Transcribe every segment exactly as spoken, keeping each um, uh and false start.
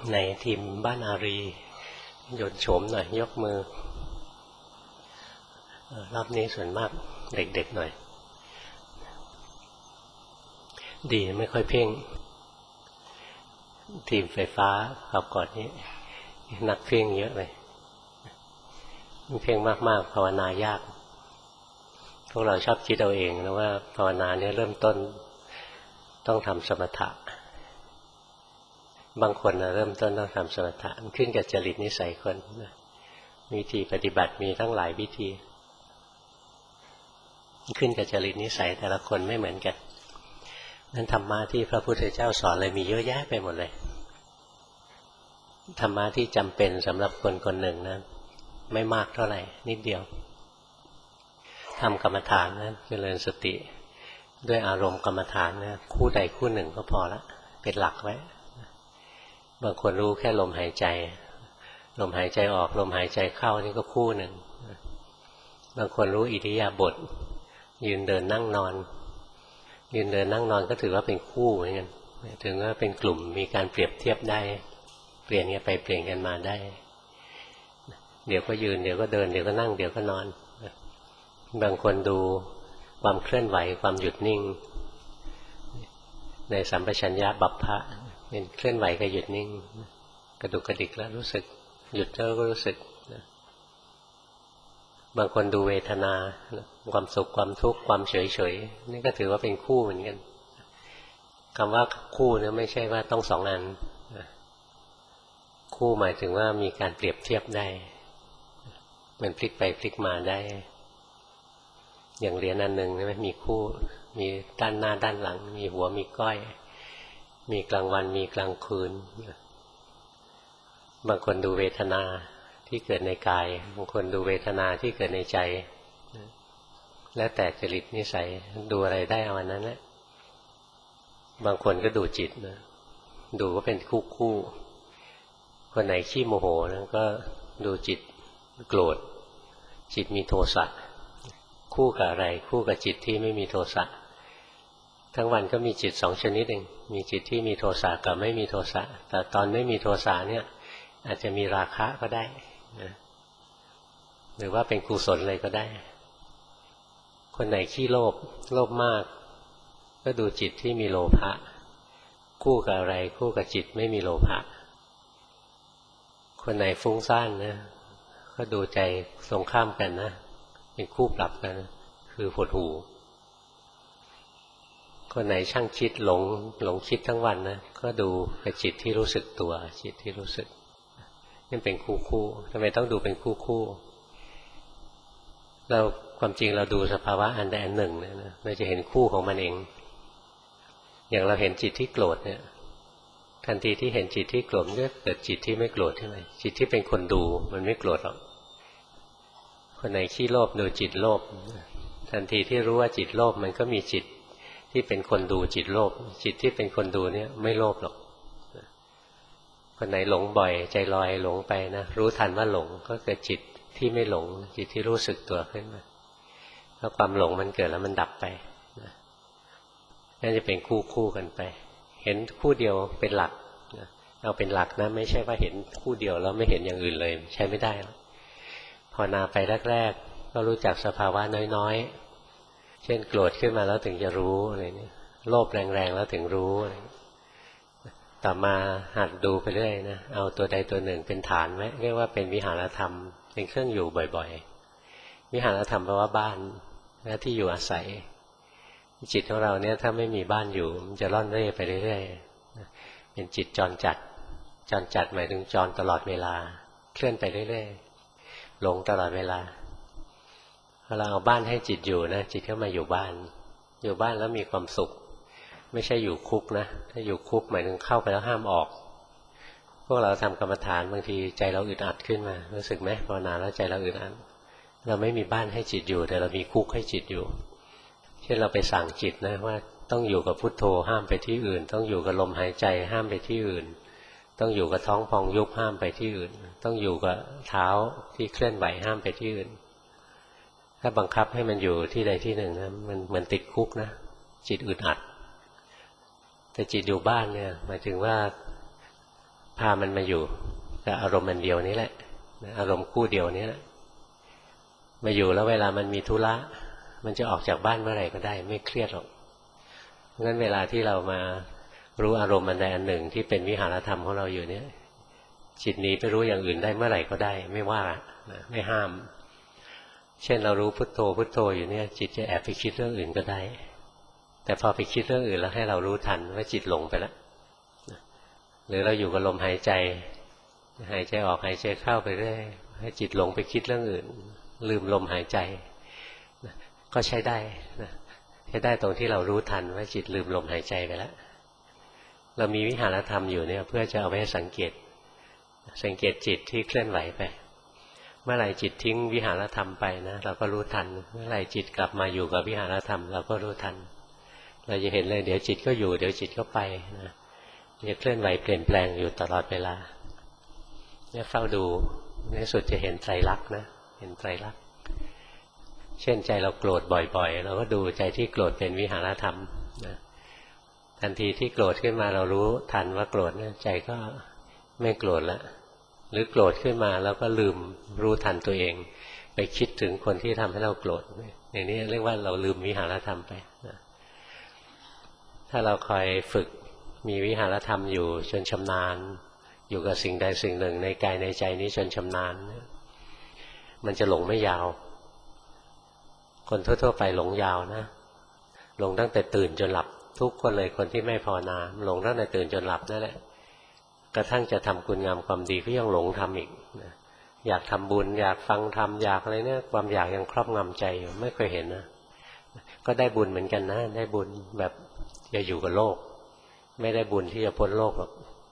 ในทีมบ้านอารีโยนโฉมหน่อยยกมือรอบนี้ส่วนมากเด็กๆหน่อยดีไม่ค่อยเพ่งทีมไฟฟ้าเขาก่อนนี้นักเพ่งเยอะเลยเพ่งมากๆภาวนายากพวกเราชอบคิดเอาเองนะว่าภาวนาเนี่ยเริ่มต้นต้องทำสมถะบางคนนะเริ่มต้นต้องทำสมถะมันขึ้นกับจริตนิสัยคนนะวิธีปฏิบัติมีทั้งหลายวิธีขึ้นกับจริตนิสัยแต่ละคนไม่เหมือนกันนั้นธรรมะที่พระพุทธเจ้าสอนเลยมีเยอะแยะไปหมดเลยธรรมะที่จำเป็นสำหรับคนคนหนึ่งนะไม่มากเท่าไหร่นิดเดียวทำกรรมฐานนะเจริญสติด้วยอารมณ์กรรมฐานนะคู่ใดคู่หนึ่งก็พอละเป็นหลักไว้บางคนรู้แค่ลมหายใจลมหายใจออกลมหายใจเข้านี่ก็คู่หนึ่งบางคนรู้อิริยาบถยืนเดินนั่งนอนยืนเดินนั่งนอนก็ถือว่าเป็นคู่เหมือนกันถึงว่าเป็นกลุ่มมีการเปรียบเทียบได้เปลี่ยนกันไปเปลี่ยนกันมาได้เดี๋ยวก็ยืนเดี๋ยวก็เดินเดี๋ยวก็นั่งเดี๋ยวก็นอนบางคนดูความเคลื่อนไหวความหยุดนิ่งในสัมปชัญญะบัพพะเป็นเคลื่อนไหวกับหยุดนิ่งกระดุกกระดิกแล้วรู้สึกหยุดแล้วก็รู้สึกบางคนดูเวทนาความสุขความทุกข์ความเฉยเฉยนี่ก็ถือว่าเป็นคู่เหมือนกันคำว่าคู่เนี่ยไม่ใช่ว่าต้องสองอันคู่หมายถึงว่ามีการเปรียบเทียบได้มันพลิกไปพลิกมาได้อย่างเหรียญอันหนึ่งใช่ไหมมีคู่มีด้านหน้าด้านหลังมีหัวมีก้อยมีกลางวันมีกลางคืนบางคนดูเวทนาที่เกิดในกายบางคนดูเวทนาที่เกิดในใจแล้วแต่จริตนิสัยดูอะไรได้เอาอันนั้นแหละบางคนก็ดูจิตนะดูว่าเป็นคู่คู่คนไหนขี้โมโหนะก็ดูจิตโกรธจิตมีโทสะคู่กับอะไรคู่กับจิตที่ไม่มีโทสะทั้งวันก็มีจิตสองชนิดเองมีจิตที่มีโทสะกับไม่มีโทสะแต่ตอนไม่มีโทสะเนี่ยอาจจะมีราคะก็ได้นะหรือว่าเป็นกุศลเลยก็ได้คนไหนขี้โลภโลภมากก็ดูจิตที่มีโลภะคู่กับอะไรคู่กับจิตไม่มีโลภะคนไหนฟุ้งซ่านนะก็ดูใจตรงข้ามกันนะเป็นคู่ปรับกันคือหดหู่คนไหนช่างคิดหลงหลงคิดทั้งวันนะก็ดูกับจิตที่รู้สึกตัวจิตที่รู้สึกนี่เป็นคู่คู่ทำไมต้องดูเป็นคู่คู่เราความจริงเราดูสภาวะอันใดอันหนึ่งเนี่ยนะเราจะเห็นคู่ของมันเองอย่างเราเห็นจิตที่โกรธเนี่ยทันทีที่เห็นจิตที่โกรธก็เกิดจิตที่ไม่โกรธใช่ไหมจิตที่เป็นคนดูมันไม่โกรธหรอกคนไหนขี้โลภดูจิตโลภทันทีที่รู้ว่าจิตโลภมันก็มีจิตที่เป็นคนดูจิตโลภจิตที่เป็นคนดูเนี่ยไม่โลภหรอกคนไหนหลงบ่อยใจลอยหลงไปนะรู้ทันว่าหลงก็เกิดจิตที่ไม่หลงจิตที่รู้สึกตัวขึ้นมาแล้วความหลงมันเกิดแล้วมันดับไปนั่นจะเป็นคู่คู่กันไปเห็นคู่เดียวเป็นหลักเอาเป็นหลักนะไม่ใช่ว่าเห็นคู่เดียวแล้วไม่เห็นอย่างอื่นเลยใช้ไม่ได้ภาวนาไปแรกๆก็รู้จักสภาวะน้อยๆเช่นโกรธขึ้นมาแล้วถึงจะรู้อะไรนี่โลภแรงๆแล้วถึงรู้ต่อมาหัดดูไปเรื่อยนะเอาตัวใดตัวหนึ่งเป็นฐานไว้เรียกว่าเป็นวิหารธรรมเป็นเครื่องอยู่บ่อยๆวิหารธรรมแปลว่าบ้านและที่อยู่อาศัยจิตของเราเนี่ยถ้าไม่มีบ้านอยู่มันจะร่อนเร่ไปเรื่อยๆเป็นจิตจรจัดจรจัดหมายถึงจรตลอดเวลาเคลื่อนไปเรื่อยๆหลงตลอดเวลาพอเราเอาบ้านให้จิตอยู่นะจิตก็มาอยู่บ้านอยู่บ้านแล้วมีความสุขไม่ใช่อยู่คุกนะถ้าอยู่คุกหมายถึงเข้าไปแล้วห้ามออกพวกเราทำกรรมฐานบางทีใจเราอึดอัดขึ้นมารู้สึกไหมภาวนาแล้วใจเราอึดอัดเราไม่มีบ้านให้จิตอยู่แต่เรามีคุกให้จิตอยู่เช่นเราไปสั่งจิตนะว่าต้องอยู่กับพุทโธห้ามไปที่อื่นต้องอยู่กับลมหายใจห้ามไปที่อื่นต้องอยู่กับท้องพองยุบห้ามไปที่อื่นต้องอยู่กับเท้าที่เคลื่อนไหวห้ามไปที่อื่นถ้าบังคับให้มันอยู่ที่ใดที่หนึ่งนะมันเหมือนติดคุกนะจิตอึดอัดแต่จิตอยู่บ้านเนี่ยหมายถึงว่าพามันมาอยู่กับอารมณ์อันเดียวนี้แหละอารมณ์คู่เดียวนี้แหละมาอยู่แล้วเวลามันมีธุระมันจะออกจากบ้านเมื่อไหร่ก็ได้ไม่เครียดหรอกงั้นเวลาที่เรามารู้อารมณ์อันใดอันหนึ่งที่เป็นวิหารธรรมของเราอยู่เนี่ยจิตหนีไปรู้อย่างอื่นได้เมื่อไหร่ก็ได้ไม่ว่านะไม่ห้ามเช่นเรารู้พุทโธพุทโธอยู่เนี่ยจิตจะแอบไปคิดเรื่องอื่นก็ได้แต่พอไปคิดเรื่องอื่นแล้วให้เรารู้ทันว่าจิตหลงไปแล้วหรือเราอยู่กับลมหายใจหายใจออกหายใจเข้าไปเรื่อยให้จิตหลงไปคิดเรื่องอื่นลืมลมหายใจก็ใช้ได้นะใช้ได้ตรงที่เรารู้ทันว่าจิตลืมลมหายใจไปแล้วเรามีวิหารธรรมอยู่เนี่ยเพื่อจะเอาไว้สังเกตสังเกตจิตที่เคลื่อนไหวไปเมื่อไหร่จิตทิ้งวิหารธรรมไปนะเราก็รู้ทันเมื่อไหร่จิตกลับมาอยู่กับวิหารธรรมเราก็รู้ทันเราจะเห็นเลยเดี๋ยวจิตก็อยู่เดี๋ยวจิตก็ไปนะจะเคลื่อนไหวเปลี่ยนแปลงอยู่ตลอดเวลาเนี่ยเฝ้าดูในสุดจะเห็นไตรลักษณ์นะเห็นไตรลักษณ์เช่นใจเราโกรธบ่อยๆเราก็ดูใจที่โกรธเป็นวิหารธรรมนะทันทีที่โกรธขึ้นมาเรารู้ทันว่าโกรธเนี่ยใจก็ไม่โกรธแล้วหรือโกรธขึ้นมาแล้วก็ลืมรู้ทันตัวเองไปคิดถึงคนที่ทำให้เราโกรธอย่างนี้เรียกว่าเราลืมวิหารธรรมไปนะถ้าเราคอยฝึกมีวิหารธรรมอยู่จนชำนาญอยู่กับสิ่งใดสิ่งหนึ่งในกายในใจนี้จนชำนาญมันจะหลงไม่ยาวคนทั่วๆไปหลงยาวนะหลงตั้งแต่ตื่นจนหลับทุกคนเลยคนที่ไม่ภาวนาหลงตั้งแต่ตื่นจนหลับนั่นแหละกระทั่งจะทำคุณงามความดีก็ยังหลงทำอีกนะอยากทำบุญอยากฟังธรรมอยากอะไรเนี่ยความอยากยังครอบงำใจอยู่ไม่เคยเห็นนะก็ได้บุญเหมือนกันนะได้บุญแบบจะอยู่กับโลกไม่ได้บุญที่จะพ้นโลกหรอก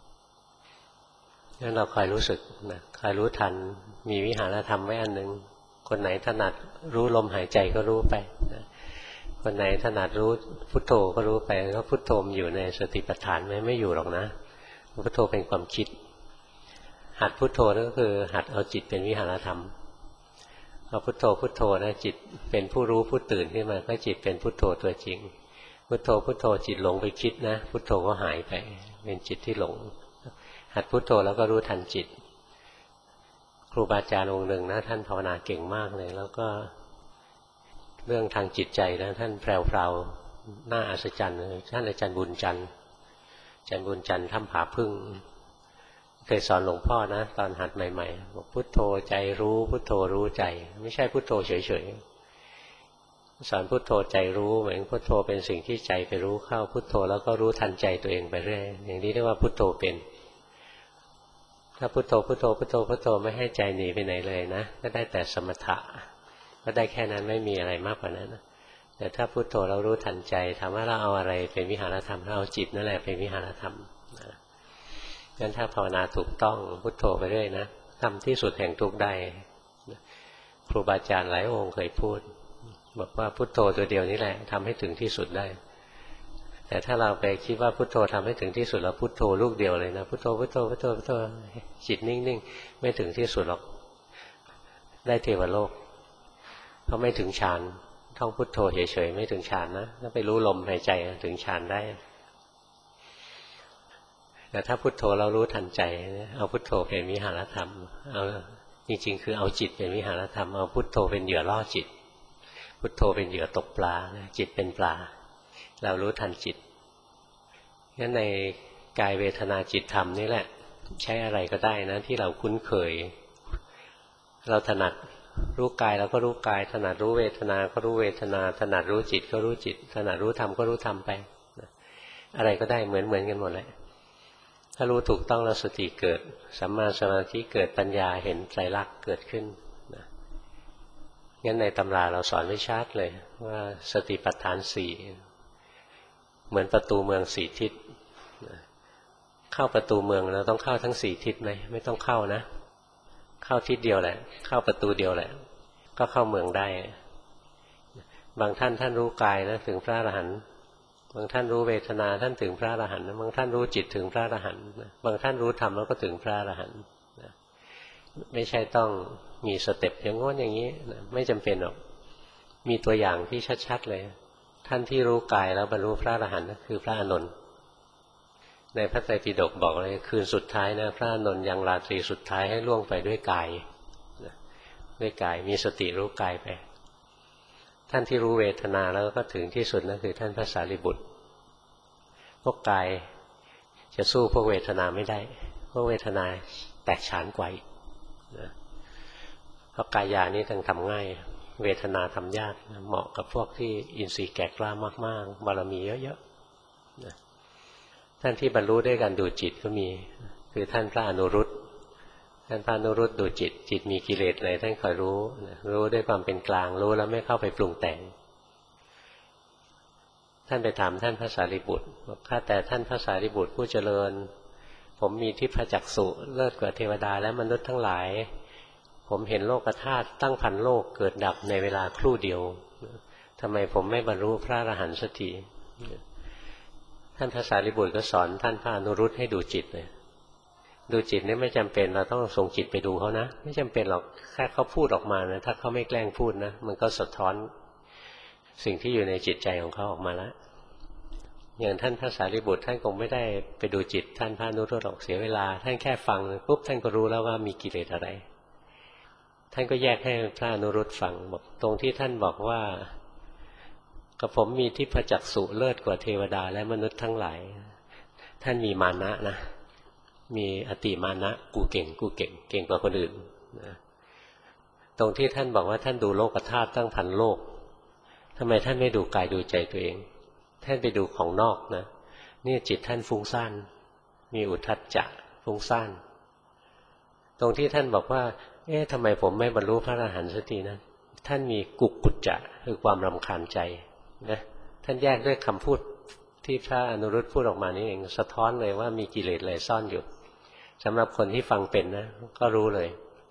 งั้นเราคอยรู้สึกนะคอยรู้ทันมีวิหารธรรมไว้อันหนึ่งคนไหนถนัดรู้ลมหายใจก็รู้ไปนะคนไหนถนัดรู้พุทโธก็รู้ไปก็พุทโธมอยู่ในสติปัฏฐานไหมไม่อยู่หรอกนะพุทโธเป็นความคิดหัดพุทโธนั่นก็คือหัดเอาจิตเป็นวิหารธรรมพอพุทโธพุทโธนะจิตเป็นผู้รู้ผู้ตื่นขึ้นมาก็จิตเป็นพุทโธตัวจริงพุทโธพุทโธจิตหลงไปคิดนะพุทโธก็หายไปเป็นจิตที่หลงหัดพุทโธแล้วก็รู้ทันจิตครูบาอาจารย์องค์หนึ่งนะท่านภาวนาเก่งมากเลยแล้วก็เรื่องทางจิตใจนะท่านแพรวๆน่าอัศจรรย์ท่านอาจารย์บุญจันทร์อาจารย์บุญจันทร์ถ้ำผาพึ่งเคยสอนหลวงพ่อนะตอนหัดใหม่ๆบอกพุทโธใจรู้พุทโธรู้ใจไม่ใช่พุทโธเฉยๆสอนพุทโธใจรู้เหมือนพุทโธเป็นสิ่งที่ใจไปรู้เข้าพุทโธแล้วก็รู้ทันใจตัวเองไปเรื่อยอย่างนี้เรียกว่าพุทโธเป็นถ้าพุทโธพุทโธพุทโธพุทโธไม่ให้ใจหนีไปไหนเลยนะก็ได้แต่สมถะก็ได้แค่นั้นไม่มีอะไรมากกว่านั้นนะแต่ถ้าพุทโธเรารู้ทันใจถามว่าเราเอาอะไรเป็นวิหารธรรมเราเอาจิตนั่นแหละเป็นวิหารธรรมนะงั้นถ้าภาวนาถูกต้องพุทโธไปเรื่อยนะทำที่สุดแห่งทุกข์ได้ครูบาอาจารย์หลายองค์เคยพูดบอกว่าพุทโธตัวเดียวนี้แหละทำให้ถึงที่สุดได้แต่ถ้าเราไปคิดว่าพุทโธทำให้ถึงที่สุดแล้วพุทโธลูกเดียวเลยนะพุทโธพุทโธพุทโธพุทโธจิตนิ่งๆไม่ถึงที่สุดหรอกได้เทวโลกเพราะไม่ถึงฌานท่องพุทโธเฉยๆไม่ถึงฌานนะถ้าไปรู้ลมหายใจถึงฌานได้แต่ถ้าพุทโธเรารู้ทันใจเอาพุทโธเป็นวิหารธรรมเอาจริงๆคือเอาจิตเป็นวิหารธรรมเอาพุทโธเป็นเหยื่อล่อจิตพุทโธเป็นเหยื่อตกปลาจิตเป็นปลาเรารู้ทันจิตงั้นในกายเวทนาจิตธรรมนี่แหละใช้อะไรก็ได้นะที่เราคุ้นเคยเราถนัดรู้กายเราก็รู้กายถนัดรู้เวทนาก็รู้เวทนาถนัดรู้จิตก็รู้จิตถนัดรู้ธรรมก็รู้ธรรมไปอะไรก็ได้เหมือนเหมือนกันหมดเลยถ้ารู้ถูกต้องแล้วสติเกิดสัมมาสมาธิเกิดปัญญาเห็นไตรลักษณ์เกิดขึ้นนะงั้นในตำราเราสอนไว้ชัดเลยว่าสติปัฏฐานสี่เหมือนประตูเมืองสี่ทิศเข้าประตูเมืองเราต้องเข้าทั้งสี่ทิศไหมไม่ต้องเข้านะเข้าทิศเดียวแหละเข้าประตูเดียวแหละก็เข้าเมืองได้บางท่านท่านรู้กายนะถึงพระอรหันต์บางท่านรู้เวทนาท่านถึงพระอรหันต์บางท่านรู้จิตถึงพระอรหันต์บางท่านรู้ธรรมแล้วก็ถึงพระอรหันต์ไม่ใช่ต้องมีสเต็ปอย่างง้นอย่างนี้ไม่จำเป็นหรอกมีตัวอย่างที่ชัดๆเลยท่านที่รู้กายแล้วบรรลุพระอรหันต์คือพระอานนท์ในพระไตรปิฎกบอกเลยคืนสุดท้ายนะพระอานนท์ยังราตรีสุดท้ายให้ล่วงไปด้วยกายด้วยกายมีสติรู้กายไปท่านที่รู้เวทนาแล้วก็ถึงที่สุดนั่นคือท่านพระสารีบุตรพวกกายจะสู้พวกเวทนาไม่ได้พวกเวทนาแตกฉานกว่าอีกนะเพราะกายญาณนี้ต้องทำง่ายเวทนาทำยากเหมาะกับพวกที่อินทรีย์แก่กล้ามากๆบารมีเยอะๆนะท่านที่บรรลุด้วยการดูจิตก็มีคือท่านพระอนุรุตท่านพระอนุรุตดูจิตจิตมีกิเลสอะไรท่านคอยรู้รู้ด้วยความเป็นกลางรู้แล้วไม่เข้าไปปรุงแต่งท่านไปถามท่านพระสารีบุตรบอกข้าแต่ท่านพระสารีบุตรผู้เจริญผมมีทิพจักษุเลิศกว่าเทวดาและมนุษย์ทั้งหลายผมเห็นโลกธาตุตั้งพันโลกเกิดดับในเวลาครู่เดียวทำไมผมไม่บรรลุพระอรหันต์สักทีท่านพระสารีบุตรก็สอนท่านพระอนุรุตให้ดูจิตเลยดูจิตนี่ไม่จำเป็นเราต้องส่งจิตไปดูเขานะไม่จำเป็นหรอกแค่เขาพูดออกมานะถ้าเขาไม่แกล้งพูดนะมันก็สะท้อนสิ่งที่อยู่ในจิตใจของเขาออกมาแล้วอย่างท่านพระสารีบุตรท่านคงไม่ได้ไปดูจิตท่านพระอนุรุตหรอกเสียเวลาท่านแค่ฟังปุ๊บท่านก็รู้แล้วว่ามีกิเลสอะไรท่านก็แยกให้พระอนุรุตฟังบอกตรงที่ท่านบอกว่ากับผมมีทิพจักษุเลิศกว่าเทวดาและมนุษย์ทั้งหลายท่านมีมานะนะมีอติมานะกูเก่งกูเก่งเก่งกว่าคนอื่นนะตรงที่ท่านบอกว่าท่านดูโลกธาตุตั้งพันโลกทำไมท่านไม่ดูกายดูใจตัวเองท่านไปดูของนอกนะนี่จิตท่านฟุ้งซ่านมีอุทธัจจะฟุ้งซ่านตรงที่ท่านบอกว่าเอ๊ะทำไมผมไม่บรรลุพระอรหันต์สักทีนะท่านมีกุกกุจจะคือความรำคาญใจนะท่านแยกด้วยคำพูดที่พระอนุรุตพูดออกมานี่เองสะท้อนเลยว่ามีกิเลสอะไรซ่อนอยู่สำหรับคนที่ฟังเป็นนะก็รู้เลย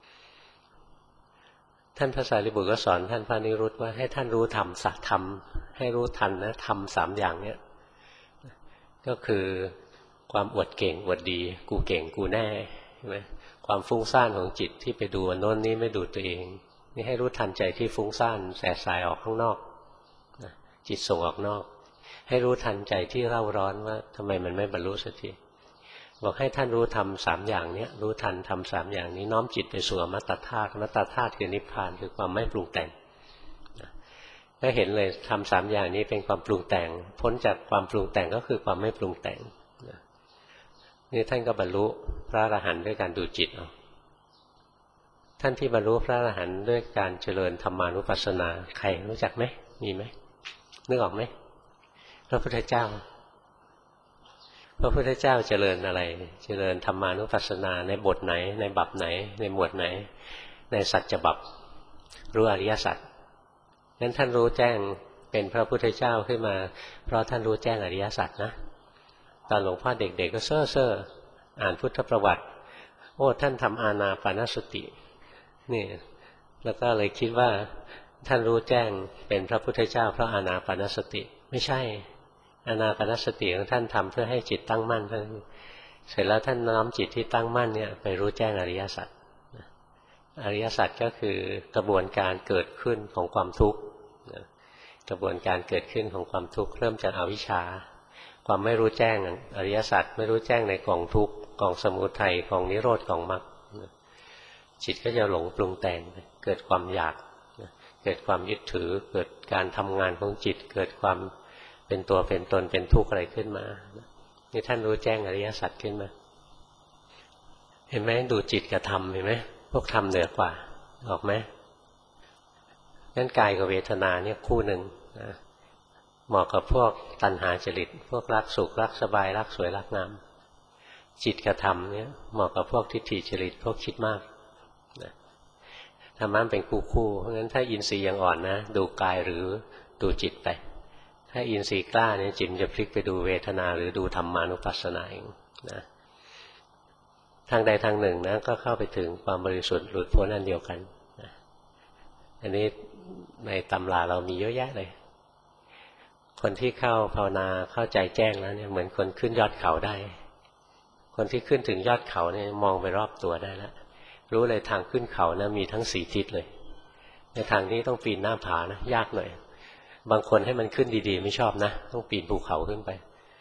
ท่านพระสารีบุตรก็สอนท่านพระอนุรุตว่าให้ท่านรู้ธรรมสักธรรมให้รู้ทันนะธรรมสามอย่างเนี้ยก็คือความอวดเก่งอวดดีกูเก่งกูแน่ใช่ไหมความฟุ้งซ่านของจิตที่ไปดูอันโน้นนี่ไม่ดูตัวเองนี่ให้รู้ทันใจที่ฟุ้งซ่านแสบสายออกข้างนอกจิตส่งออกนอกให้รู้ทันใจที่เร่าร้อนว่าทำไมมันไม่บรรลุสักทีบอกให้ท่านรู้ทำสามอย่างนี้รู้ทันทำสามอย่างนี้น้อมจิตไปสู่อมตะธาตุอมตะธาตุคือนิพพานคือความไม่ปรุงแต่งก็เห็นเลยทำสามอย่างนี้เป็นความปรุงแต่งพ้นจากความปรุงแต่งก็คือความไม่ปรุงแต่งนี่ท่านก็บรรลุพระอรหันต์ด้วยการดูจิตเอาท่านที่บรรลุพระอรหันต์ด้วยการเจริญธรรมานุปัสสนาใครรู้จักไหมมีไหมนึกออกไหมพระพุทธเจ้าพระพุทธเจ้าเจริญอะไรเจริญธรรมานุปัสสนาในบทไหนในบัพไหนในหมวดไหนในสัจจบัพรู้อริยสัจงั้นท่านรู้แจ้งเป็นพระพุทธเจ้าขึ้นมาเพราะท่านรู้แจ้งอริยสัจนะตอนหลวงพ่อเด็กๆก็เซ่อเซ่ออ่านพุทธประวัติโอ้ท่านทำอานาปานสตินี่แล้วก็เลยคิดว่าท่านรู้แจ้งเป็นพระพุทธเจ้าเพราะอานาปานสติไม่ใช่อานาปานสติของท่านทำเพื่อให้จิตตั้งมั่นเท่านั้นเสร็จแล้วท่านน้อมจิตที่ตั้งมั่นเนี่ยไปรู้แจ้งอริยสัจอริยสัจก็คือกระบวนการเกิดขึ้นของความทุกข์กระบวนการเกิดขึ้นของความทุกข์เริ่มจากอวิชชาความไม่รู้แจ้งอริยสัจไม่รู้แจ้งในกองทุกข์กองสมุทัยกองนิโรธกองมรรคจิตก็จะหลงปรุงแต่งเกิดความอยากเกิดความยึดถือเกิดการทำงานของจิตเกิดความเป็นตัวเป็นตนเป็นทุกข์อะไรขึ้นมานี่ท่านรู้แจ้งอริยสัจขึ้นมาเห็นไหมดูจิตกับธรรมเห็นไหมพวกธรรมเหนือกว่าออกไหมงั้นกายกับเวทนาเนี่ยคู่หนึ่งนะเหมาะกับพวกตัณหาจริตพวกรักสุขรักสบายรักสวยรักงามจิตกับธรรมเนี่ยเหมาะกับพวกทิฏฐิจริตพวกคิดมากนะธรรมะเป็นคู่คู่เพราะงั้นถ้าอินทรีย์ยังอ่อนนะดูกายหรือดูจิตไปถ้าอินทรีย์กล้าเนี่ยจิตจะพลิกไปดูเวทนาหรือดูธรรมานุปัสสนาเองนะทางใดทางหนึ่งนะก็เข้าไปถึงความบริสุทธิ์หลุดพ้นอันเดียวกันนะอันนี้ในตำราเรามีเยอะแยะเลยคนที่เข้าภาวนาเข้าใจแจ้งแล้วเนี่ยเหมือนคนขึ้นยอดเขาได้คนที่ขึ้นถึงยอดเขาเนี่ยมองไปรอบตัวได้แล้วรู้เลยทางขึ้นเขานะมีทั้งสี่ทิศเลยในทางนี้ต้องปีนหน้าผานะยากหน่อยบางคนให้มันขึ้นดีๆไม่ชอบนะต้องปีนภูเขาขึ้นไป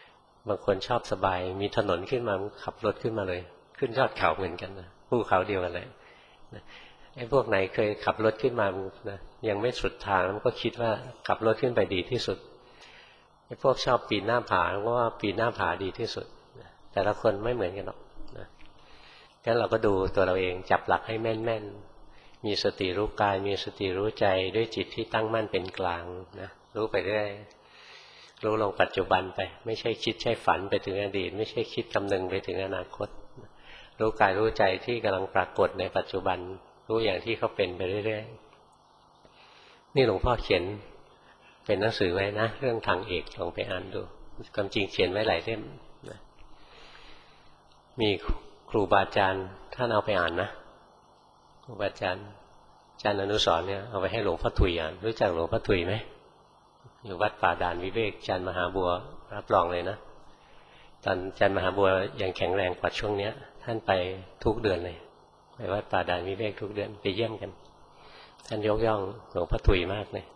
บางคนชอบสบายมีถนนขึ้นมาขับรถขึ้นมาเลยขึ้นยอดเขาเหมือนกันนะภูเขาเดียวกันเลยไอ้พวกไหนเคยขับรถขึ้นมานะยังไม่สุดทางมันก็คิดว่าขับรถขึ้นไปดีที่สุดไอ้พวกชอบปีนหน้าผาก็ว่าปีนหน้าผาดีที่สุดแต่ละคนไม่เหมือนกันหรอกนะงั้นเราก็ดูตัวเราเองจับหลักให้แม่นๆมีสติรู้กายมีสติรู้ใจด้วยจิตที่ตั้งมั่นเป็นกลางนะรู้ไปเรื่อยรู้ลงปัจจุบันไปไม่ใช่คิดใช่ฝันไปถึงอดีตไม่ใช่คิดคำนึงไปถึงอนาคตรู้กายรู้ใจที่กำลังปรากฏในปัจจุบันรู้อย่างที่เขาเป็นไปเรื่อยๆนี่หลวงพ่อเขียนเป็นหนังสือไว้นะเรื่องทางเอกลองไปอ่านดูความจริงเขียนไว้หลายเล่มนะมีครูบาอาจารย์ท่านเอาไปอ่านนะครูบาอาจารย์อาจารย์อนุสรณ์เนี่ยเอาไปให้หลวงพ่อถุยอ่านรู้จักหลวงพ่อถุยไหมอยู่วัดป่าดานวิเวกอาจารย์มหาบัวรับรองเลยนะตอนอาจารย์มหาบัวยังแข็งแรงกว่าช่วงเนี้ยท่านไปทุกเดือนเลยไปวัดป่าดานวิเวกทุกเดือนไปเยี่ยมกันท่านยกย่องหลวงพ่อถุยมากเลย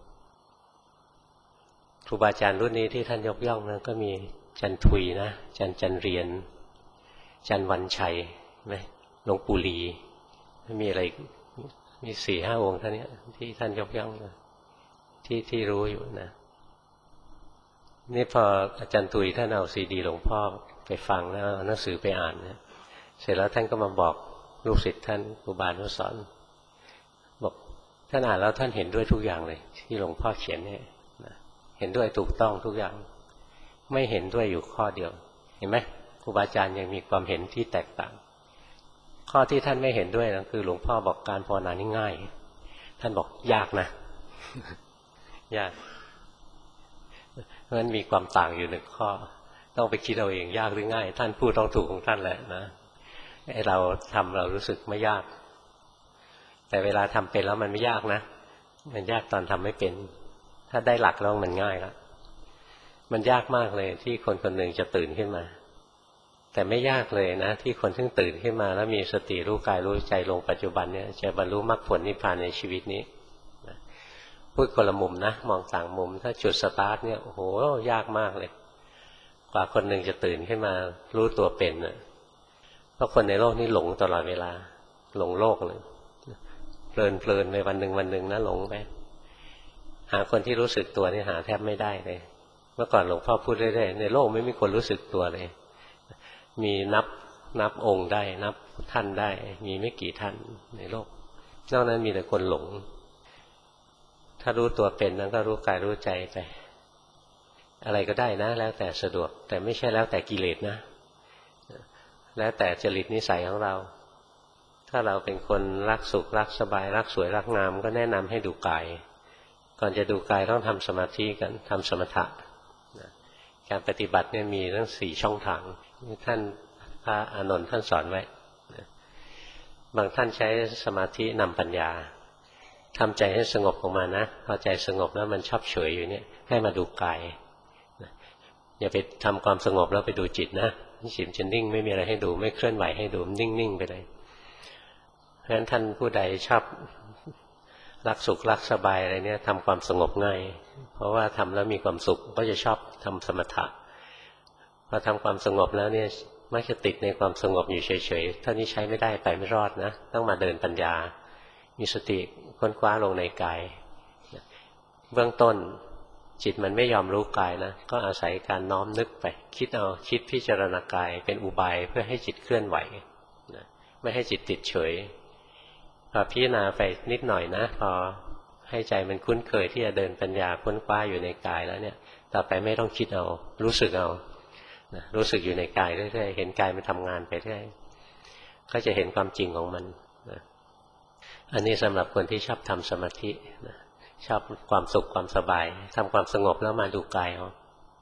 ครูบาอาจารย์รุ่นนี้ที่ท่านยกย่องนะก็มีอาจารย์ถุยนะอาจารย์จันเรียนอาจารย์วันชัยไหมหลวงปู่ลีมีอะไรมีสี่ห้าองค์ท่านนี้ที่ท่านยกย่องที่ที่รู้อยู่นะนี่พออาจารย์ตุยท่านเอาซีดีหลวงพ่อไปฟังแล้วเอาหนังสือไปอ่านนะเสร็จแล้วท่านก็มาบอกลูกศิษย์ท่านครูบาอนุสรณ์บอกท่านอ่านแล้วท่านเห็นด้วยทุกอย่างเลยที่หลวงพ่อเขียนเนี่ยนะเห็นด้วยถูกต้องทุกอย่างไม่เห็นด้วยอยู่ข้อเดียวเห็นไหมครูบาอาจารย์ยังมีความเห็นที่แตกต่างข้อที่ท่านไม่เห็นด้วยนะคือหลวงพ่อบอกการภาวนานี่ง่ายท่านบอกยากนะยากเพราะฉะนั้นมีความต่างอยู่หนึ่งข้อต้องไปคิดเอาเองยากหรือง่ายท่านพูดต้องถูกของท่านแหละนะไอ้เราทำเรารู้สึกไม่ยากแต่เวลาทำเป็นแล้วมันไม่ยากนะมันยากตอนทำไม่เป็นถ้าได้หลักแล้วมันง่ายแล้วมันยากมากเลยที่คนคนหนึ่งจะตื่นขึ้นมาแต่ไม่ยากเลยนะที่คนที่ตื่นขึ้นมาแล้วมีสติรู้กายรู้ใจลงปัจจุบันเนี่ยจะบรรลุมรรคผลนิพพานในชีวิตนี้พูดคนละมุมนะมองต่างมุมถ้าจุดสตาร์ทเนี่ยโอ้โหยากมากเลยกว่าคนหนึ่งจะตื่นขึ้นมารู้ตัวเป็นเน่ะเพราะคนในโลกนี้หลงตลอดเวลาหลงโลกเลยเพลินเพลินไปวันหนึ่งวันหนึ่งนะหลงไปหาคนที่รู้สึกตัวนี่หาแทบไม่ได้เลยเมื่อก่อนหลวงพ่อพูดเรื่อยๆในโลกไม่มีคนรู้สึกตัวเลยมีนับนับองค์ได้นับท่านได้มีไม่กี่ท่านในโลกนอกนั้นมีแต่คนหลงถ้ารู้ตัวเป็นนั้นก็รู้กายรู้ใจไปอะไรก็ได้นะแล้วแต่สะดวกแต่ไม่ใช่แล้วแต่กิเลสนะแล้วแต่จริตนิสัยของเราถ้าเราเป็นคนรักสุขรักสบายรักสวยรักงามก็แนะนำให้ดูกายก่อนจะดูกายต้องทำสมาธิกันทำสมถะการปฏิบัติเนี่ยมีทั้งสี่ช่องทางท่านพระอานนท์ท่านสอนไว้บางท่านใช้สมาธินำปัญญาทำใจให้สงบออกมานะพอใจสงบแล้วมันชอบเฉยอยู่เนี่ยให้มาดูกายอย่าไปทำความสงบแล้วไปดูจิตนะจิตจะนิ่งไม่มีอะไรให้ดูไม่เคลื่อนไหวให้ดูนิ่งๆไปเลยเพราะฉะนั้นท่านผู้ใดชอบรักสุขรักสบายอะไรเนี่ยทำความสงบง่ายเพราะว่าทำแล้วมีความสุขก็จะชอบทำสมถะพอทำความสงบแล้วเนี่ยมักจะติดในความสงบอยู่เฉยๆท่านี้ใช้ไม่ได้ไปไม่รอดนะต้องมาเดินปัญญามีสติค้นคว้าลงในกายเบื้องต้นจิตมันไม่ยอมรู้กายนะก็อาศัยการน้อมนึกไปคิดเอาคิดพิจารณากายเป็นอุบายเพื่อให้จิตเคลื่อนไหวนะไม่ให้จิตติดเฉยพอพิจารณาไปนิดหน่อยนะพอให้ใจมันคุ้นเคยที่จะเดินปัญญาค้นคว้าอยู่ในกายแล้วเนี่ยต่อไปไม่ต้องคิดเอารู้สึกเอานะรู้สึกอยู่ในกายเรื่อยๆเห็นกายมันทำงานไปเรื่อยก็จะเห็นความจริงของมันนะอันนี้สำหรับคนที่ชอบทำสมาธินะชอบความสุขความสบายทำความสงบแล้วมาดูกายเอา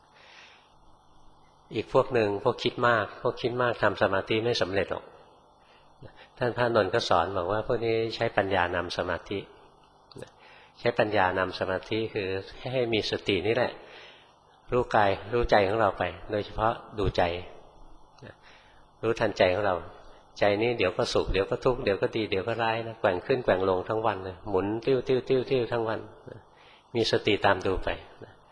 อีกพวกหนึ่งพวกคิดมากพวกคิดมากทำสมาธิไม่สำเร็จหรอกท่านพระนนท์ก็สอนบอกว่าพวกนี้ใช้ปัญญานำสมาธิใช้ปัญญานำสมาธิคือให้มีสตินี่แหละรู้กายรู้ใจของเราไปโดยเฉพาะดูใจรู้ทันใจของเราใจนี้เดี๋ยวก็สุขเดี๋ยวก็ทุกข์เดี๋ยวก็ดีเดี๋ยวก็ร้ายนะแกว่งขึ้นแกว่งลงทั้งวันเลยหมุนติ้วติ้วติ้วติ้วทั้งวันมีสติตามดูไป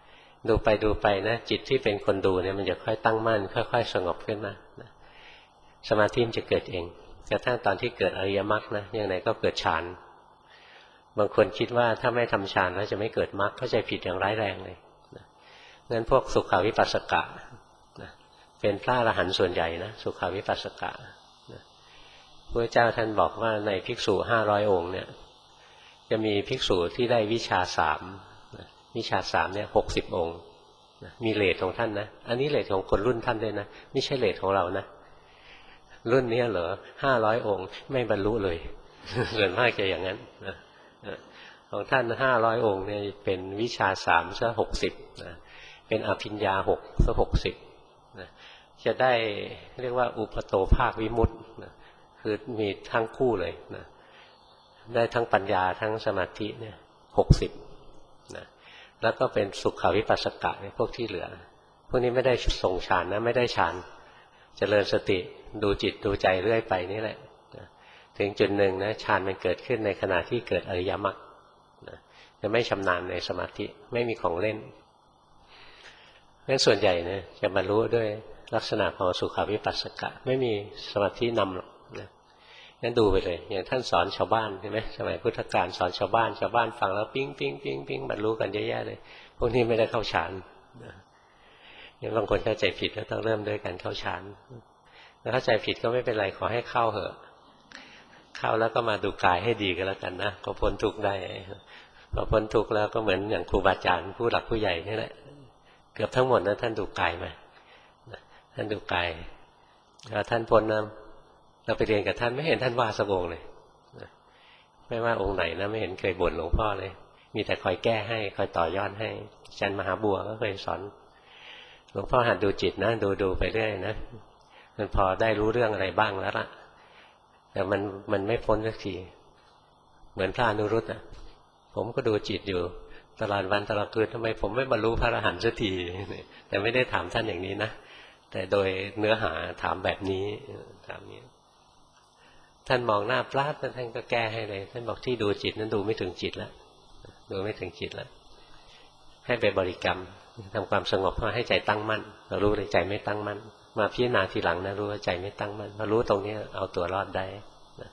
ดูไปดูไปนะจิตที่เป็นคนดูเนี่ยมันจะค่อยตั้งมั่นค่อยๆสงบขึ้นมาสมาธิมันจะเกิดเองกระทั่งตอนที่เกิดอริยมรรคนะอย่างไหนก็เกิดฌานบางคนคิดว่าถ้าไม่ทำฌานแล้วจะไม่เกิดมรรคเข้าใจผิดอย่างร้ายแรงเลยงั้นพวกสุขาวิปัสสกะเป็นพระอรหันต์ส่วนใหญ่นะสุขาวิปัสสกะพระเจ้าท่านบอกว่าในภิกษุห้าร้อยองค์เนี่ยจะมีภิกษุที่ได้วิชาสามวิชาสามเนี่ยหกสิบองค์มีเรทของท่านนะอันนี้เรทของคนรุ่นท่านด้วยนะไม่ใช่เรทของเรานะรุ่นนี้เหรอห้าร้อยองค์ไม่บรรลุเลยส่วนมากจะอย่างนั้นของท่านห้าร้อยองค์เนี่ยเป็นวิชาสามซะหกสิบเป็นอภิญญาหกซะหกสิบจะได้เรียกว่าอุปโตภาควิมุตติคือมีทั้งคู่เลยนะได้ทั้งปัญญาทั้งสมาธิเนี่ยหกสิบนะแล้วก็เป็นสุขวิปัสสกะพวกที่เหลือพวกนี้ไม่ได้ทรงฌานนะไม่ได้ฌานเจริญสติดูจิตดูใจเรื่อยไปนี่แหละนะถึงจุดหนึ่งนะฌานมันเกิดขึ้นในขณะที่เกิดอริยมรรคนะจะไม่ชำนาญในสมาธิไม่มีของเล่นงั้นส่วนใหญ่นะจะบรรลุด้วยลักษณะของสุขวิปัสสกะไม่มีสมาธินำหรอกนะงั้นดูไปเลยอย่างท่านสอนชาวบ้านใช่ไหมสมัยพุทธกาลสอนชาวบ้านชาวบ้านฟังแล้วปิ๊งปิ๊งปิ๊งปิ๊งบรรลุกันเยอะแยะเลยพวกนี้ไม่ได้เข้าฌานนะบางคนเข้าใจผิดแล้วต้องเริ่มด้วยการเข้าฌานแล้วเข้าใจผิดก็ไม่เป็นไรขอให้เข้าเหอะเข้าแล้วก็มาดูกายให้ดีก็แล้วกันนะก็พ้นทุกข์ได้พอพ้นทุกข์แล้วก็เหมือนอย่างครูบาอาจารย์ผู้หลักผู้ใหญ่นี่แหละเกือบทั้งหมดนะท่านดูกายมาท่านดูกายแล้วท่านพ้นนะเราไปเรียนกับท่านไม่เห็นท่านว่าสักองค์เลยไม่ว่าองค์ไหนนะไม่เห็นเคยบ่นหลวงพ่อเลยมีแต่คอยแก้ให้คอยต่อยอดให้อาจารย์มหาบัวก็เคยสอนหลวงพ่อหัดดูจิตนะดูดูไปเรื่อยนะมันพอได้รู้เรื่องอะไรบ้างแล้วล่ะแต่มันมันไม่พ้นสักทีเหมือนพระอนุรุตอ่ะผมก็ดูจิตอยู่ตลอดวันตลอดคืนทำไมผมไม่บรรลุพระอรหันต์สักทีแต่ไม่ได้ถามท่านอย่างนี้นะแต่โดยเนื้อหาถามแบบนี้ถามนี้ท่านมองหน้าปลาดท่านก็แก้ให้เลยท่านบอกที่ดูจิตนั้นดูไม่ถึงจิตแล้วดูไม่ถึงจิตแล้วให้ไปบริกรรมทำความสงบเพื่อให้ใจตั้งมั่นเรารู้เลยใจไม่ตั้งมั่นมาพิจารณาทีหลังนะรู้ว่าใจไม่ตั้งมั่นมารู้ตรงนี้เอาตัวรอดได้นะ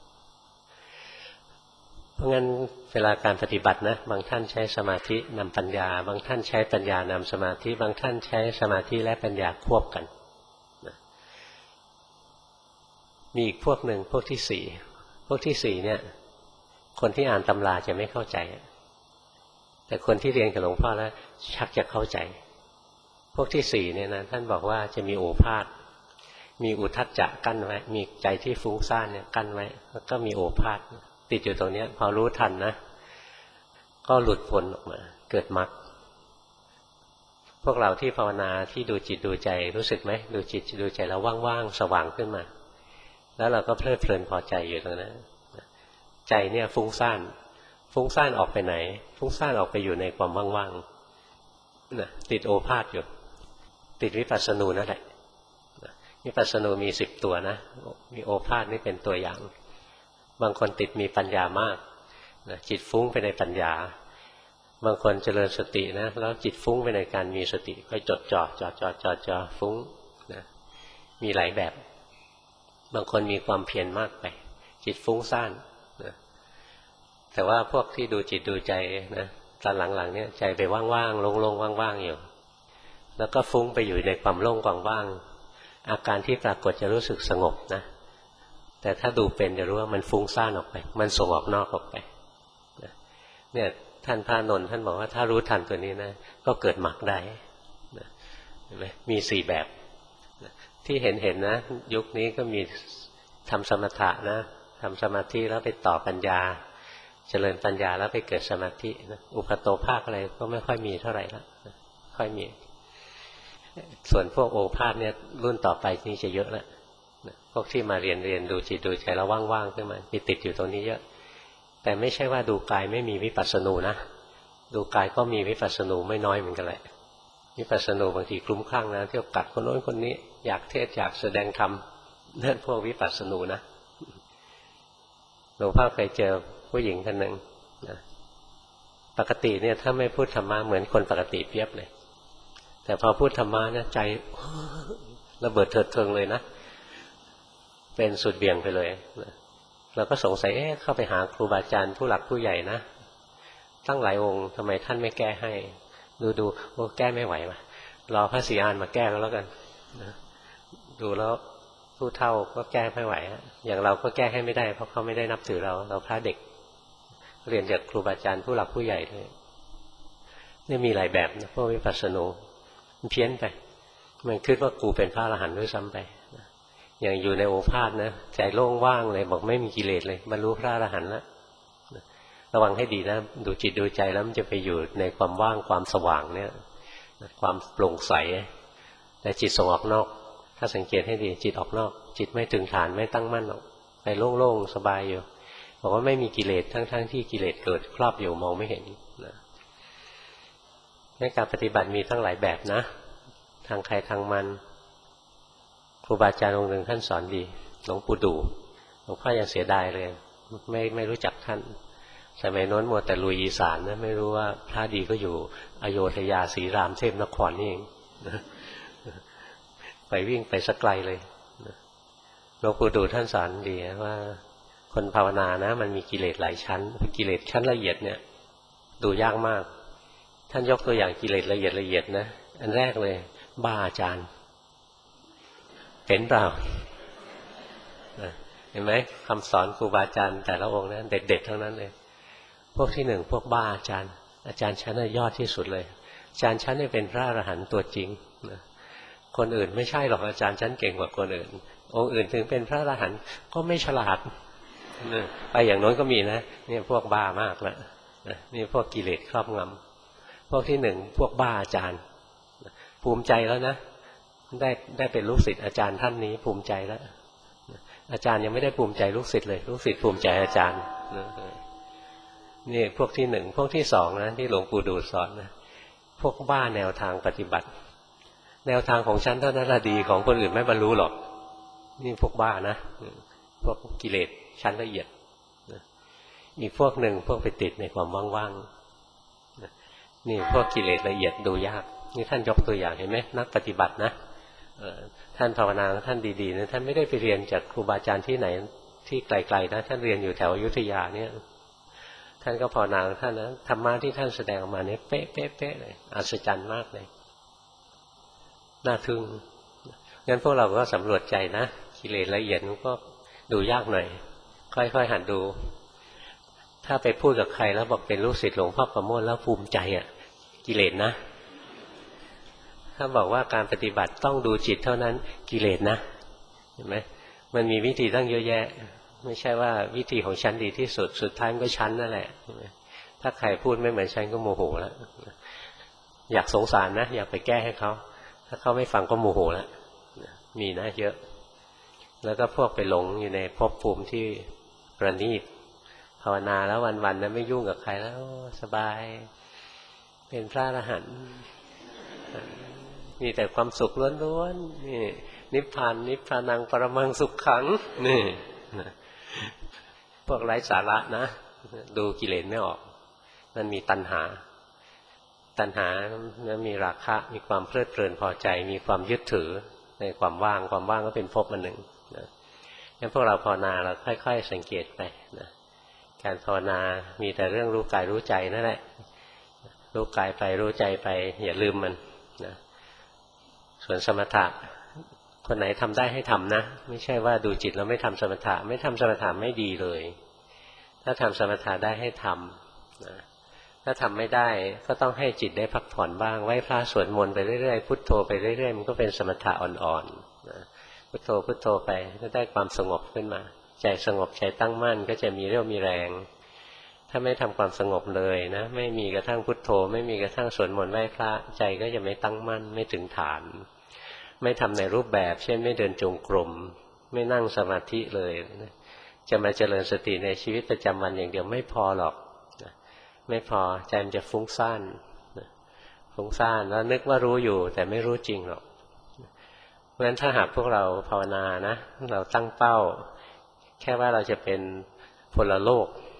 เพราะงั้นเวลาการปฏิบัตินะบางท่านใช้สมาธินำปัญญาบางท่านใช้ปัญญานำสมาธิบางท่านใช้สมาธิและปัญญาควบกันนะมีอีกพวกหนึ่งพวกที่สี่พวกที่สี่เนี่ยคนที่อ่านตำราจะไม่เข้าใจแต่คนที่เรียนกับหลวงพ่อแล้วชักจะเข้าใจพวกที่สี่เนี่ยนะท่านบอกว่าจะมีโอภาสมีอุทัจจะกั้นไว้มีใจที่ฟุ้งซ่านเนี่ยกั้นไว้แล้วก็มีโอภาสติดอยู่ตรงนี้พอรู้ทันนะก็หลุดพ้นออกมาเกิดมรรคพวกเราที่ภาวนาที่ดูจิตดูใจรู้สึกไหมดูจิตดูใจแล้วว่างๆสว่างขึ้นมาแล้วเราก็เพลิดเพลินพอใจอยู่ตรงนั้นใจเนี่ยฟุ้งซ่านฟุ้งซ่านออกไปไหนฟุ้งซ่านออกไปอยู่ในความว่างๆนะติดโอภาสอยู่ติดวิปัสสนูนั่นแหละวิปัสสนูมีสิบตัวนะมีโอภาสนี่เป็นตัวอย่างบางคนติดมีปัญญามากนะจิตฟุ้งไปในปัญญาบางคนเจริญสตินะแล้วจิตฟุ้งไปในการมีสติค่อยจดจ่อจ่อจ่อจ่อจ่อฟุ้งนะมีหลายแบบบางคนมีความเพียรมากไปจิตฟุ้งซ่านนะแต่ว่าพวกที่ดูจิตดูใจนะตอนหลังๆเนี่ยใจไปว่างๆโล่งๆว่างๆอยู่แล้วก็ฟุ้งไปอยู่ในความโล่งว่างๆอาการที่ปรากฏจะรู้สึกสงบนะแต่ถ้าดูเป็นจะรู้ว่ามันฟุ้งซ่านออกไปมันส่งออกนอกออกไปนะเนี่ยท่านพระนนท์ท่านบอกว่าถ้ารู้ทันตัวนี้นะก็เกิดมรรคได้นะเห็นไหมมีสี่แบบนะที่เห็นเห็นนะยุคนี้ก็มีทำสมถะนะทำสมาธิแล้วไปต่อปัญญาเจริญปัญญาแล้วไปเกิดสมาธินะอุปโตภาคอะไรก็ไม่ค่อยมีเท่าไหร่ละค่อยมีส่วนพวกโอภาสเนี่ยรุ่นต่อไปนี่จะเยอะแล้วพวกที่มาเรียนเรียนดูจิตดูใจแล้วว่างๆขึ้นมามีติดอยู่ตรงนี้เยอะแต่ไม่ใช่ว่าดูกายไม่มีวิปัสสนูนะดูกายก็มีวิปัสสนูไม่น้อยเหมือนกันแหละวิปัสสนูบางทีคลุ้มคลั่งนะเที่ยวกัดคนโน้นคนนี้อยากเทศอยากแสดงธรรมนั่นพวกวิปัสสนูนะหลวงพ่อเคยเจอผู้หญิงคนหนึ่งนะปกติเนี่ยถ้าไม่พูดธรรมะเหมือนคนปกติเปียบเลยแต่พอพูดธรรมะเนี่ยใจระเบิดเถิดเทิงเลยนะเป็นสุดเบี่ยงไปเลยเราก็สงสัยเอ๊ะเข้าไปหาครูบาอาจารย์ผู้หลักผู้ใหญ่นะตั้งหลายองค์ทำไมท่านไม่แก้ให้ดูดูโอ้แก้ไม่ไหวว่ะรอพระศรีอานมาแก้ก็แล้วกันนะดูแล้วผู้เฒ่าก็แก้ไม่ไหวอย่างเราก็แก้ให้ไม่ได้เพราะเขาไม่ได้นับถือเราเราพระเด็กเรียนจากครูบาอาจารย์ผู้หลักผู้ใหญ่เลยนี่มีหลายแบบนะพวกวิปัสสนูมันเพี้ยนไปมันคิดว่ากูเป็นพระอรหันต์ด้วยซ้ำไปอย่างอยู่ในโอภาสนะใจโล่งว่างเลยบอกไม่มีกิเลสเลยบรรลุพระอรหันต์แล้วระวังให้ดีนะดูจิตดูใจแล้วมันจะไปอยู่ในความว่างความสว่างเนี่ยความโปร่งใสแต่จิตส่งออกนอกถ้าสังเกตให้ดีจิตออกนอกจิตไม่ถึงฐานไม่ตั้งมั่นหรอกไปโล่งๆสบายอยู่บอกว่าไม่มีกิเลสทั้งๆ ท, ที่กิเลสเกิดครอบอยู่มองไม่เห็นนะในการปฏิบัติมีทั้งหลายแบบนะทางใครทางมันครูบาอาจารย์องค์หนึ่งท่านสอนดีหลวงปู่ดูหลวงพ่อยังเสียดายเลยไม่ไม่รู้จักท่านสมัยโน้นมัวแต่ลุยอีสานนะไม่รู้ว่าพระดีก็อยู่อโยธยาศรีรามเทพนครนี่เองไปวิ่งไปสักไกลเลยหลวงปู่ดูท่านสอนดีว่าคนภาวนานะมันมีกิเลสหลายชั้นกิเลสชั้นละเอียดเนี่ยดูยากมากท่านยกตัวอย่างกิเลสละเอียดละเอียดนะอันแรกเลยบ้าอาจารย์เห็นเปล่าเห็นไหมคำสอนครูบาอาจารย์แต่ละองค์นะเด็ดๆทั้งนั้นเลยพวกที่หนึ่งพวกบ้าอาจารย์อาจารย์ชั้นน่ะยอดที่สุดเลยอาจารย์ชั้นนี่เป็นพระอรหันต์ตัวจริงนะคนอื่นไม่ใช่หรอกอาจารย์ชั้นเก่งกว่าคนอื่นองค์อื่นถึงเป็นพระอรหันต์ก็ไม่ฉลาดไปอย่างโน้นก็มีนะนี่พวกบ้ามากแล้วนี่พวกกิเลสครอบงำพวกที่หนึ่งพวกบ้าอาจารย์ภูมิใจแล้วนะได้ได้เป็นลูกศิษย์อาจารย์ท่านนี้ภูมิใจแล้วอาจารย์ยังไม่ได้ภูมิใจลูกศิษย์เลยลูกศิษย์ภูมิใจอาจารย์นี่พวกที่หนึ่งพวกที่สองนะที่หลวงปู่ดูลสอนนะพวกบ้าแนวทางปฏิบัติแนวทางของฉันเท่านั้นละดีของคนอื่นไม่บรรลุหรอกนี่พวกบ้านะพวกกิเลสชั้นละเอียดอีกพวกหนึ่งพวกไปติดในความว่างๆนี่พวกกิเลสละเอียดดูยากนี่ท่านยกตัวอย่างเห็นไหมนักปฏิบัตินะท่านภาวนาท่านดีๆนะท่านไม่ได้ไปเรียนจากครูบาอาจารย์ที่ไหนที่ไกลๆนะท่านเรียนอยู่แถวอยุธยาเนี่ยท่านก็ภาวนาท่านนะธรรมะที่ท่านแสดงออกมาเนี่ยเป๊ะเป๊ะเป๊ะเลยอัศจรรย์มากเลยน่าทึ่งงั้นพวกเราก็สำรวจใจนะกิเลสละเอียดมันก็ดูยากหน่อยค่อยๆหัดดูถ้าไปพูดกับใครแล้วบอกเป็นลูกศิษย์หลวงพ่อประโมทแล้วภูมิใจอ่ะกิเลสนะถ้าบอกว่าการปฏิบัติต้องดูจิตเท่านั้นกิเลสนะเห็นไหมมันมีวิธีตั้งเยอะแยะไม่ใช่ว่าวิธีของฉันดีที่สุดสุดท้ายมันก็ฉันนั่นแหละถ้าใครพูดไม่เหมือนฉันก็โมโหแล้วอยากสงสารนะอยากไปแก้ให้เขาถ้าเขาไม่ฟังก็โมโหแล้วมีนะเยอะแล้วก็พวกไปหลงอยู่ในภพภูมิที่ประณีตภาวนาแล้ววันๆนะไม่ยุ่งกับใครแล้วสบายเป็นพระอรหันต์มีแต่ความสุขล้วนๆนี่นิพพานนิพพานังปรมังสุขขังนี่พวกไร้สาระนะดูกิเลสไม่ออกมันมีตัณหาตัณหานั้นมีราคะมีความเพลิดเพลินพอใจมีความยึดถือในความว่างความว่างก็เป็นภพอันหนึ่งนะงั้นพวกเราภาวนาเราค่อยๆสังเกตไปนะการภาวนามีแต่เรื่องรู้กายรู้ใจนั่นแหละรู้กายไปรู้ใจไปอย่าลืมมันนะส่วนสมถะคนไหนทำได้ให้ทำนะไม่ใช่ว่าดูจิตแล้วไม่ทำสมถะไม่ทำสมถะไม่ดีเลยถ้าทำสมถะได้ให้ทำนะถ้าทำไม่ได้ก็ต้องให้จิตได้พักผ่อนบ้างไหว้พระสวดมนต์ไปเรื่อยๆพุทโธไปเรื่อยๆมันก็เป็นสมถะอ่อนๆนะพุทโธพุทโธไปก็ได้ความสงบขึ้นมาใจสงบใจตั้งมั่นก็จะมีเรี่ยวมีแรงถ้าไม่ทำความสงบเลยนะไม่มีกระทั่งพุทโธไม่มีกระทั่งสวดมนต์ไหว้พระใจก็จะไม่ตั้งมั่นไม่ถึงฐานไม่ทำในรูปแบบเช่นไม่เดินจงกรมไม่นั่งสมาธิเลยจะมาเจริญสติในชีวิตประจำวันอย่างเดียวไม่พอหรอกไม่พอใจมันจะฟุ้งซ่านฟุ้งซ่านแล้วนึกว่ารู้อยู่แต่ไม่รู้จริงหรอกเพราะฉะนั้นถ้าหากพวกเราภาวนานะเราตั้งเป้าแค่ว่าเราจะเป็นพลโลก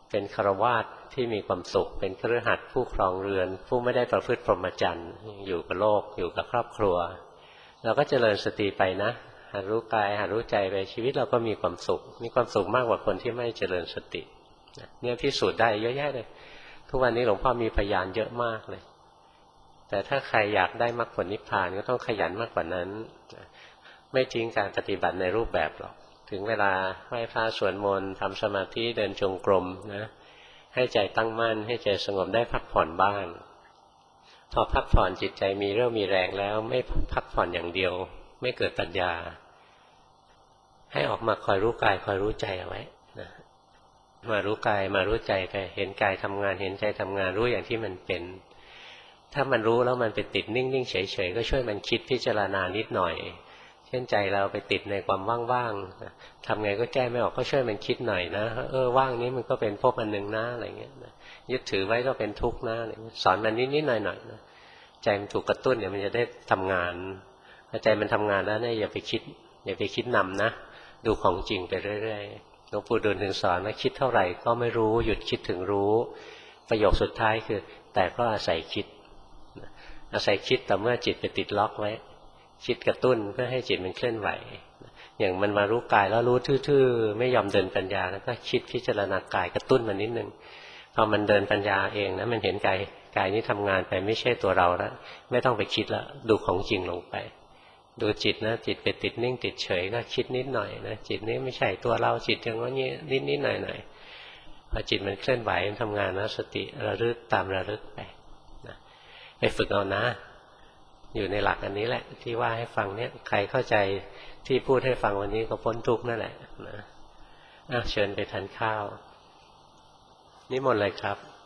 เป็นฆราวาสที่มีความสุขเป็นคฤหัสถ์ผู้ครองเรือนผู้ไม่ได้ประพฤติพรหมจรรย์อยู่กับโลกอยู่กับครอบครัวเราก็เจริญสติไปนะหัดรู้กายหัดรู้ใจไปชีวิตเราก็มีความสุขมีความสุขมากกว่าคนที่ไม่เจริญสติเนี่ยพิสูจน์ได้เยอะแยะเลยทุกวันนี้หลวงพ่อมีพยานเยอะมากเลยแต่ถ้าใครอยากได้มรรคผลนิพพานก็ต้องขยันมากกว่านั้นไม่ทิ้งการปฏิบัติในรูปแบบหรอกถึงเวลาไหว้พระสวดมนต์ทำสมาธิเดินจงกรมนะให้ใจตั้งมั่นให้ใจสงบได้พักผ่อนบ้างพอพักผ่อนจิตใจมีเรี่ยวมีแรงแล้วไม่พักผ่อนอย่างเดียวไม่เกิดปัญญาให้ออกมาคอยรู้กายคอยรู้ใจเอาไว้นะมารู้กายมารู้ใจไปเห็นกายทำงานเห็นใจทำงานรู้อย่างที่มันเป็นถ้ามันรู้แล้วมันไปติดนิ่งๆเฉยๆก็ช่วยมันคิดพิจารณานิดหน่อยเช่นใจเราไปติดในความว่างๆทำไงก็แก้ไม่ออกก็ช่วยมันคิดหน่อยนะเออว่างนี้มันก็เป็นภพอันหนึ่งนะอะไรเงี้ยยึดถือไว้ก็เป็นทุกข์นะอะไรเงี้ยสอนมันนิดๆหน่อยๆนะใจมันถูกกระตุ้นเนี่ยมันจะได้ทำงานพอใจมันทำงานแล้วเนี่ยอย่าไปคิดอย่าไปคิดนำนะดูของจริงไปเรื่อยๆหลวงปู่ดูลย์ถึงสอนว่าคิดเท่าไหร่ก็ไม่รู้หยุดคิดถึงรู้ประโยคสุดท้ายคือแต่ก็อาศัยคิดอาศัยคิดแต่เมื่อจิตไปติดล็อกไว้คิดกระตุ้นเพื่อให้จิตมันเคลื่อนไหวอย่างมันมารู้กายแล้วรู้ทื่อๆไม่ยอมเดินปัญญาแล้วก็คิดพิจารณากายกระตุ้นมันนิดนึงพอมันเดินปัญญาเองนะมันเห็นกายกายนี้ทำงานไปไม่ใช่ตัวเราแล้วไม่ต้องไปคิดแล้วดูของจริงลงไปดูจิตนะจิตไปติดนิ่งติดเฉยก็คิดนิดหน่อยนะจิตนี้ไม่ใช่ตัวเราจิตอย่างนี้นิดนิดหน่อยหน่อยพอจิตมันเคลื่อนไหวมันทำงานนะสติระลึกตามระลึกไปนะไปฝึกเอานะอยู่ในหลักอันนี้แหละที่ว่าให้ฟังเนี่ยใครเข้าใจที่พูดให้ฟังวันนี้ก็พ้นทุกข์นั่นแหละนะอ่ะเชิญไปทานข้าวนิมนต์เลยครับ